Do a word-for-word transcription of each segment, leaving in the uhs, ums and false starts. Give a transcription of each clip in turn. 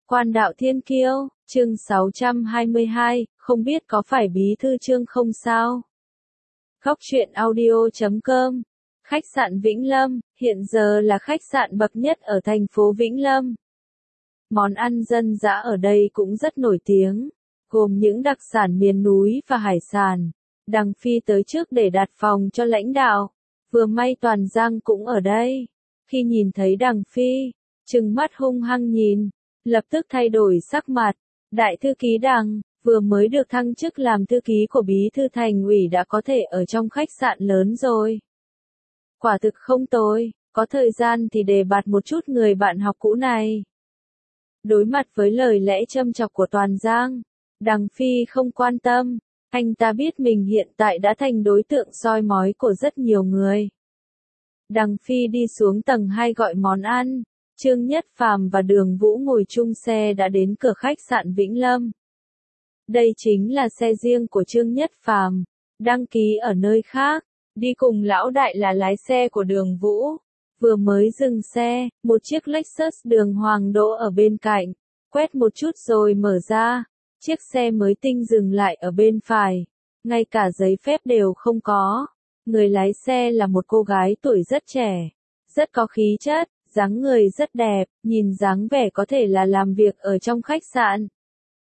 Quan đạo thiên kiêu, chương sáu trăm hai mươi hai, không biết có phải bí thư Trương không sao? Góc truyện audio chấm com. Khách sạn Vĩnh Lâm, hiện giờ là khách sạn bậc nhất ở thành phố Vĩnh Lâm. Món ăn dân dã ở đây cũng rất nổi tiếng, gồm những đặc sản miền núi và hải sản. Đằng Phi tới trước để đặt phòng cho lãnh đạo, vừa may Toàn Giang cũng ở đây. Khi nhìn thấy Đằng Phi, trừng mắt hung hăng nhìn, lập tức thay đổi sắc mặt. Đại thư ký Đằng, vừa mới được thăng chức làm thư ký của bí thư thành ủy đã có thể ở trong khách sạn lớn rồi. Quả thực không tồi, có thời gian thì đề bạt một chút người bạn học cũ này. Đối mặt với lời lẽ châm chọc của Toàn Giang, Đằng Phi không quan tâm, anh ta biết mình hiện tại đã thành đối tượng soi mói của rất nhiều người. Đằng Phi đi xuống tầng hai gọi món ăn, Trương Nhất Phàm và Đường Vũ ngồi chung xe đã đến cửa khách sạn Vĩnh Lâm. Đây chính là xe riêng của Trương Nhất Phàm, đăng ký ở nơi khác, đi cùng lão đại là lái xe của Đường Vũ. Vừa mới dừng xe, một chiếc Lexus đường hoàng đỗ ở bên cạnh, quét một chút rồi mở ra, chiếc xe mới tinh dừng lại ở bên phải, ngay cả giấy phép đều không có. Người lái xe là một cô gái tuổi rất trẻ, rất có khí chất, dáng người rất đẹp, nhìn dáng vẻ có thể là làm việc ở trong khách sạn.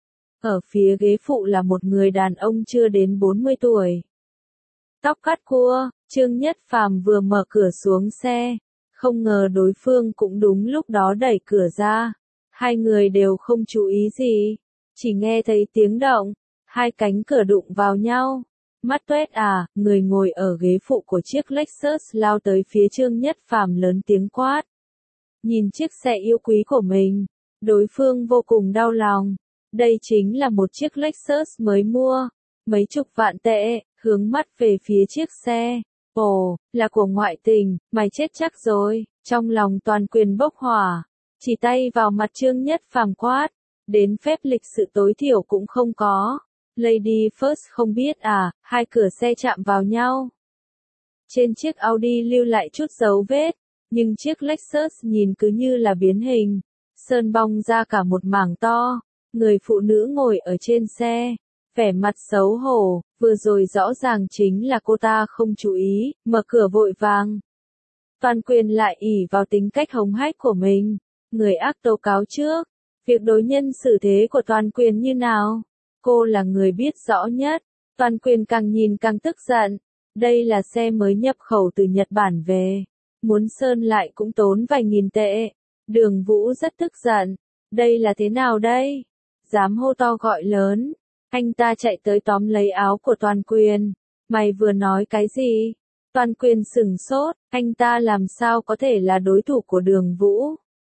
Ở phía ghế phụ là một người đàn ông chưa đến bốn mươi tuổi. Tóc cắt cua, Trương Nhất Phàm vừa mở cửa xuống xe, không ngờ đối phương cũng đúng lúc đó đẩy cửa ra. Hai người đều không chú ý gì, chỉ nghe thấy tiếng động, hai cánh cửa đụng vào nhau. Mắt toét à, người ngồi ở ghế phụ của chiếc Lexus lao tới phía Trương Nhất Phàm lớn tiếng quát. Nhìn chiếc xe yêu quý của mình, đối phương vô cùng đau lòng. Đây chính là một chiếc Lexus mới mua, mấy chục vạn tệ, hướng mắt về phía chiếc xe. Ồ, là của ngoại tình, mày chết chắc rồi. Trong lòng Toàn Quyền bốc hỏa, chỉ tay vào mặt Trương Nhất Phàm quát, đến phép lịch sự tối thiểu cũng không có. Lady First không biết à, hai cửa xe chạm vào nhau. Trên chiếc Audi lưu lại chút dấu vết, nhưng chiếc Lexus nhìn cứ như là biến hình, sơn bong ra cả một mảng to. Người phụ nữ ngồi ở trên xe, vẻ mặt xấu hổ, vừa rồi rõ ràng chính là cô ta không chú ý, mở cửa vội vàng. Toàn Quyền lại ỷ vào tính cách hống hách của mình, người ác tố cáo trước, việc đối nhân xử thế của Toàn Quyền như nào, cô là người biết rõ nhất. Toàn Quyền càng nhìn càng tức giận, đây là xe mới nhập khẩu từ Nhật Bản về, muốn sơn lại cũng tốn vài nghìn tệ. Đường Vũ rất tức giận, đây là thế nào đây? Dám hô to gọi lớn, anh ta chạy tới tóm lấy áo của Toàn Quyền. Mày vừa nói cái gì? Toàn Quyền sửng sốt, anh ta làm sao có thể là đối thủ của Đường Vũ?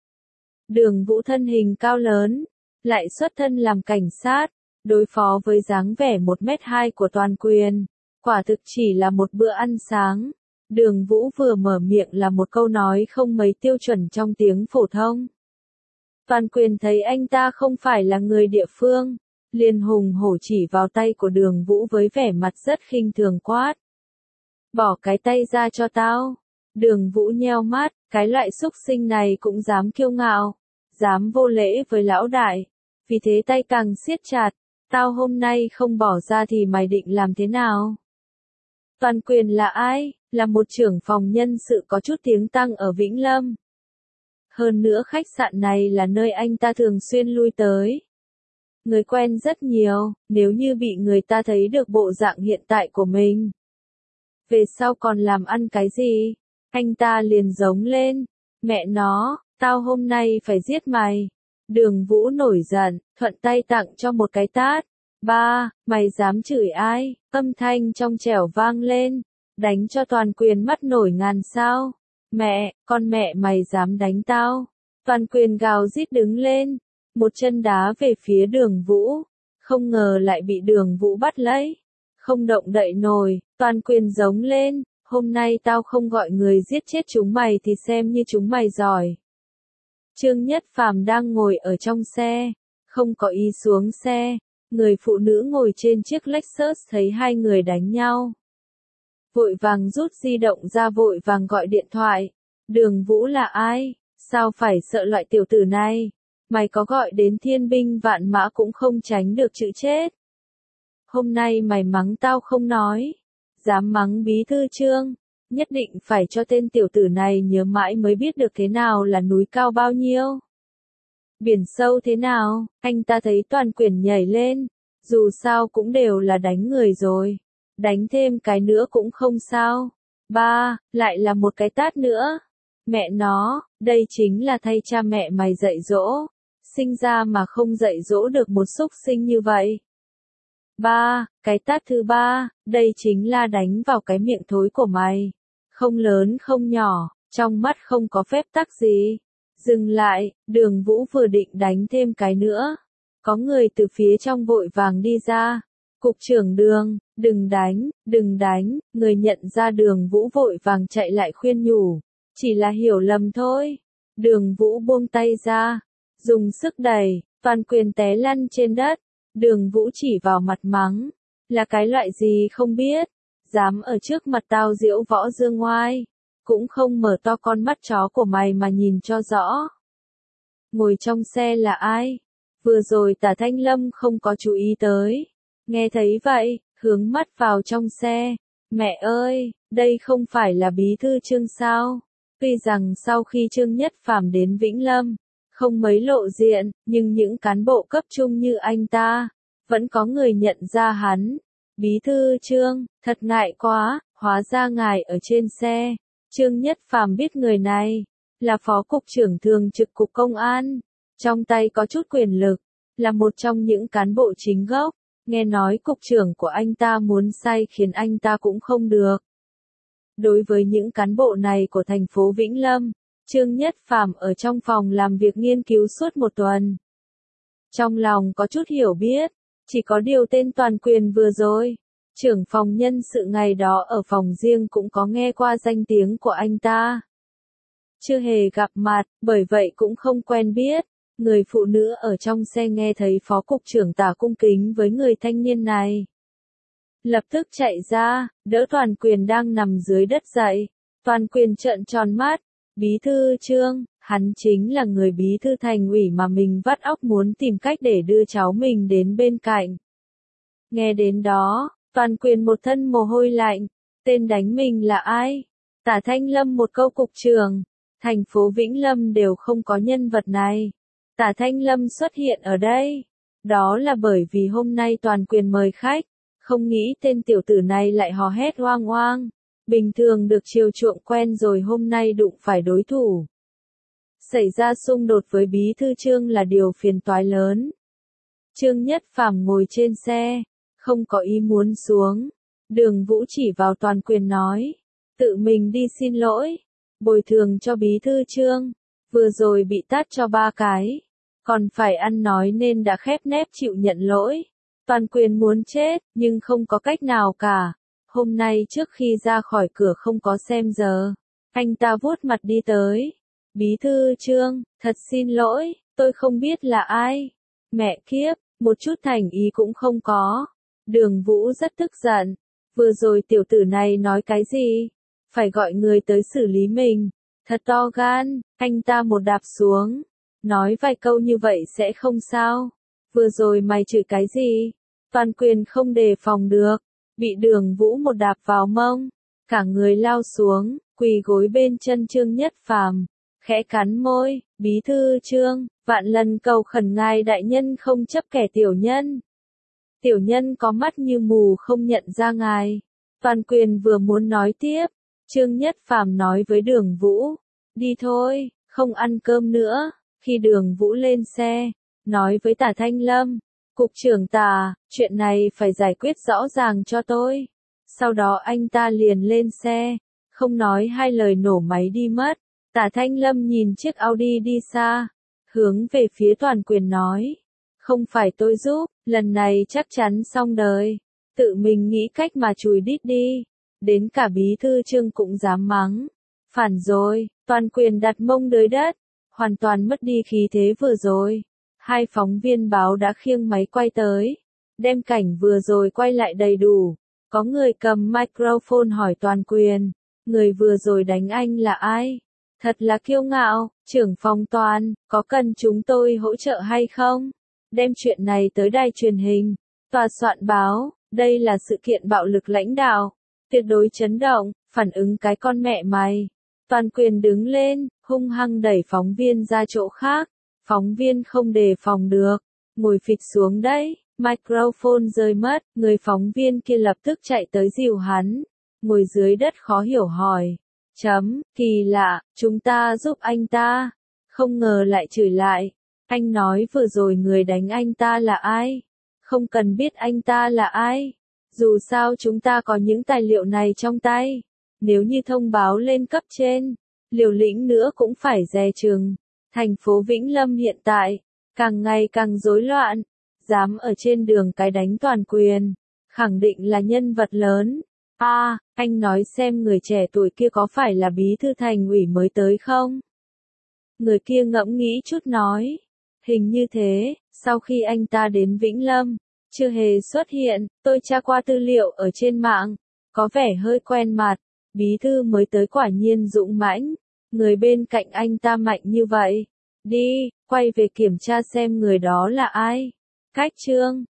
Đường Vũ thân hình cao lớn, lại xuất thân làm cảnh sát, đối phó với dáng vẻ một mét hai của Toàn Quyền, quả thực chỉ là một bữa ăn sáng. Đường Vũ vừa mở miệng là một câu nói không mấy tiêu chuẩn trong tiếng phổ thông. Toàn Quyền thấy anh ta không phải là người địa phương, liền hùng hổ chỉ vào tay của Đường Vũ với vẻ mặt rất khinh thường quát. Bỏ cái tay ra cho tao. Đường Vũ nheo mắt, cái loại xúc sinh này cũng dám kiêu ngạo, dám vô lễ với lão đại, vì thế tay càng siết chặt, tao hôm nay không bỏ ra thì mày định làm thế nào? Toàn Quyền là ai? Là một trưởng phòng nhân sự có chút tiếng tăm ở Vĩnh Lâm. Hơn nữa khách sạn này là nơi anh ta thường xuyên lui tới. Người quen rất nhiều, nếu như bị người ta thấy được bộ dạng hiện tại của mình, về sau còn làm ăn cái gì? Anh ta liền giống lên, mẹ nó, tao hôm nay phải giết mày. Đường Vũ nổi giận, thuận tay tặng cho một cái tát. Ba, mày dám chửi ai? Âm thanh trong trẻo vang lên, đánh cho Toàn Quyền mắt nổi ngàn sao. Mẹ, con mẹ mày dám đánh tao? Toàn Quyền gào rít đứng lên, một chân đá về phía Đường Vũ, không ngờ lại bị Đường Vũ bắt lấy, không động đậy nổi. Toàn Quyền giống lên, hôm nay tao không gọi người giết chết chúng mày thì xem như chúng mày giỏi. Trương Nhất Phàm đang ngồi ở trong xe, không có ý xuống xe. Người phụ nữ ngồi trên chiếc Lexus thấy hai người đánh nhau, vội vàng rút di động ra vội vàng gọi điện thoại. Đường Vũ là ai? Sao phải sợ loại tiểu tử này? Mày có gọi đến thiên binh vạn mã cũng không tránh được chữ chết. Hôm nay mày mắng tao không nói. Dám mắng bí thư Trương. Nhất định phải cho tên tiểu tử này nhớ mãi mới biết được thế nào là núi cao bao nhiêu. Biển sâu thế nào, anh ta thấy Toàn Quyền nhảy lên. Dù sao cũng đều là đánh người rồi. Đánh thêm cái nữa cũng không sao. Ba, lại là một cái tát nữa. Mẹ nó, đây chính là thay cha mẹ mày dạy dỗ. Sinh ra mà không dạy dỗ được một súc sinh như vậy. Ba, cái tát thứ ba, đây chính là đánh vào cái miệng thối của mày. Không lớn không nhỏ, trong mắt không có phép tắc gì. Dừng lại, Đường Vũ vừa định đánh thêm cái nữa. Có người từ phía trong vội vàng đi ra. Cục trưởng Đường, đừng đánh, đừng đánh, người nhận ra Đường Vũ vội vàng chạy lại khuyên nhủ. Chỉ là hiểu lầm thôi. Đường Vũ buông tay ra, dùng sức đẩy, Toàn Quyền té lăn trên đất. Đường Vũ chỉ vào mặt mắng. Là cái loại gì không biết. Dám ở trước mặt tao diễu võ dương ngoai. Cũng không mở to con mắt chó của mày mà nhìn cho rõ. Ngồi trong xe là ai? Vừa rồi Tả Thanh Lâm không có chú ý tới. Nghe thấy vậy, hướng mắt vào trong xe. Mẹ ơi, đây không phải là bí thư Trương sao? Tuy rằng sau khi Trương Nhất Phàm đến Vĩnh Lâm, không mấy lộ diện, nhưng những cán bộ cấp trung như anh ta, vẫn có người nhận ra hắn. Bí thư Trương, thật ngại quá, hóa ra ngài ở trên xe. Trương Nhất Phàm biết người này, là phó cục trưởng thường trực cục công an, trong tay có chút quyền lực, là một trong những cán bộ chính gốc. Nghe nói cục trưởng của anh ta muốn sai khiến anh ta cũng không được. Đối với những cán bộ này của thành phố Vĩnh Lâm, Trương Nhất Phàm ở trong phòng làm việc nghiên cứu suốt một tuần. Trong lòng có chút hiểu biết, chỉ có điều tên Toàn Quyền vừa rồi, trưởng phòng nhân sự ngày đó ở phòng riêng cũng có nghe qua danh tiếng của anh ta. Chưa hề gặp mặt, bởi vậy cũng không quen biết. Người phụ nữ ở trong xe nghe thấy phó cục trưởng Tả cung kính với người thanh niên này. Lập tức chạy ra, đỡ Toàn Quyền đang nằm dưới đất dậy. Toàn Quyền trợn tròn mắt. Bí thư Trương, hắn chính là người bí thư thành ủy mà mình vắt óc muốn tìm cách để đưa cháu mình đến bên cạnh. Nghe đến đó, Toàn Quyền một thân mồ hôi lạnh. Tên đánh mình là ai? Tả Thanh Lâm một câu cục trưởng. Thành phố Vĩnh Lâm đều không có nhân vật này. Tả Thanh Lâm xuất hiện ở đây. Đó là bởi vì hôm nay Toàn Quyền mời khách. Không nghĩ tên tiểu tử này lại hò hét oang oang. Bình thường được chiều chuộng quen rồi hôm nay đụng phải đối thủ. Xảy ra xung đột với bí thư Trương là điều phiền toái lớn. Trương Nhất Phàm ngồi trên xe, không có ý muốn xuống. Đường Vũ chỉ vào Toàn Quyền nói. Tự mình đi xin lỗi. Bồi thường cho bí thư Trương. Vừa rồi bị tát cho ba cái. Còn phải ăn nói nên đã khép nép chịu nhận lỗi. Toàn Quyền muốn chết, nhưng không có cách nào cả. Hôm nay trước khi ra khỏi cửa không có xem giờ. Anh ta vuốt mặt đi tới. Bí thư Trương, thật xin lỗi, tôi không biết là ai. Mẹ kiếp, một chút thành ý cũng không có. Đường Vũ rất tức giận. Vừa rồi tiểu tử này nói cái gì? Phải gọi người tới xử lý mình. Thật to gan, anh ta một đạp xuống. Nói vài câu như vậy sẽ không sao. Vừa rồi mày chửi cái gì? Toàn Quyền không đề phòng được. Bị Đường Vũ một đạp vào mông. Cả người lao xuống, quỳ gối bên chân Trương Nhất Phàm, khẽ cắn môi. Bí thư Trương, vạn lần cầu khẩn ngài đại nhân không chấp kẻ tiểu nhân. Tiểu nhân có mắt như mù không nhận ra ngài. Toàn Quyền vừa muốn nói tiếp. Trương Nhất Phàm nói với Đường Vũ. Đi thôi, không ăn cơm nữa. Khi Đường Vũ lên xe, nói với Tả Thanh Lâm. Cục trưởng Tả, chuyện này phải giải quyết rõ ràng cho tôi. Sau đó anh ta liền lên xe, không nói hai lời nổ máy đi mất. Tả Thanh Lâm nhìn chiếc Audi đi xa, hướng về phía Toàn Quyền nói. Không phải tôi giúp, lần này chắc chắn xong đời. Tự mình nghĩ cách mà chùi đít đi. Đến cả bí thư Trương cũng dám mắng. Phản rồi, Toàn Quyền đặt mông dưới đất, hoàn toàn mất đi khí thế vừa rồi. Hai phóng viên báo đã khiêng máy quay tới, đem cảnh vừa rồi quay lại đầy đủ. Có người cầm microphone hỏi Toàn Quyền, người vừa rồi đánh anh là ai? Thật là kiêu ngạo, trưởng phòng Toàn, có cần chúng tôi hỗ trợ hay không? Đem chuyện này tới đài truyền hình, tòa soạn báo, đây là sự kiện bạo lực lãnh đạo, tuyệt đối chấn động, phản ứng cái con mẹ mày. Toàn quyền đứng lên, hung hăng đẩy phóng viên ra chỗ khác, phóng viên không đề phòng được, ngồi phịch xuống đấy, microphone rơi mất, người phóng viên kia lập tức chạy tới dìu hắn, ngồi dưới đất khó hiểu hỏi. Chấm, kỳ lạ, chúng ta giúp anh ta, không ngờ lại chửi lại. Anh nói vừa rồi người đánh anh ta là ai? Không cần biết anh ta là ai. Dù sao chúng ta có những tài liệu này trong tay. Nếu như thông báo lên cấp trên, liều lĩnh nữa cũng phải dè chừng. Thành phố Vĩnh Lâm hiện tại, càng ngày càng rối loạn. Dám ở trên đường cái đánh toàn quyền, khẳng định là nhân vật lớn. A, à, anh nói xem người trẻ tuổi kia có phải là bí thư thành ủy mới tới không? Người kia ngẫm nghĩ chút nói. Hình như thế, sau khi anh ta đến Vĩnh Lâm, chưa hề xuất hiện, tôi tra qua tư liệu ở trên mạng, có vẻ hơi quen mặt, bí thư mới tới quả nhiên dũng mãnh, người bên cạnh anh ta mạnh như vậy. Đi, quay về kiểm tra xem người đó là ai. Cách chương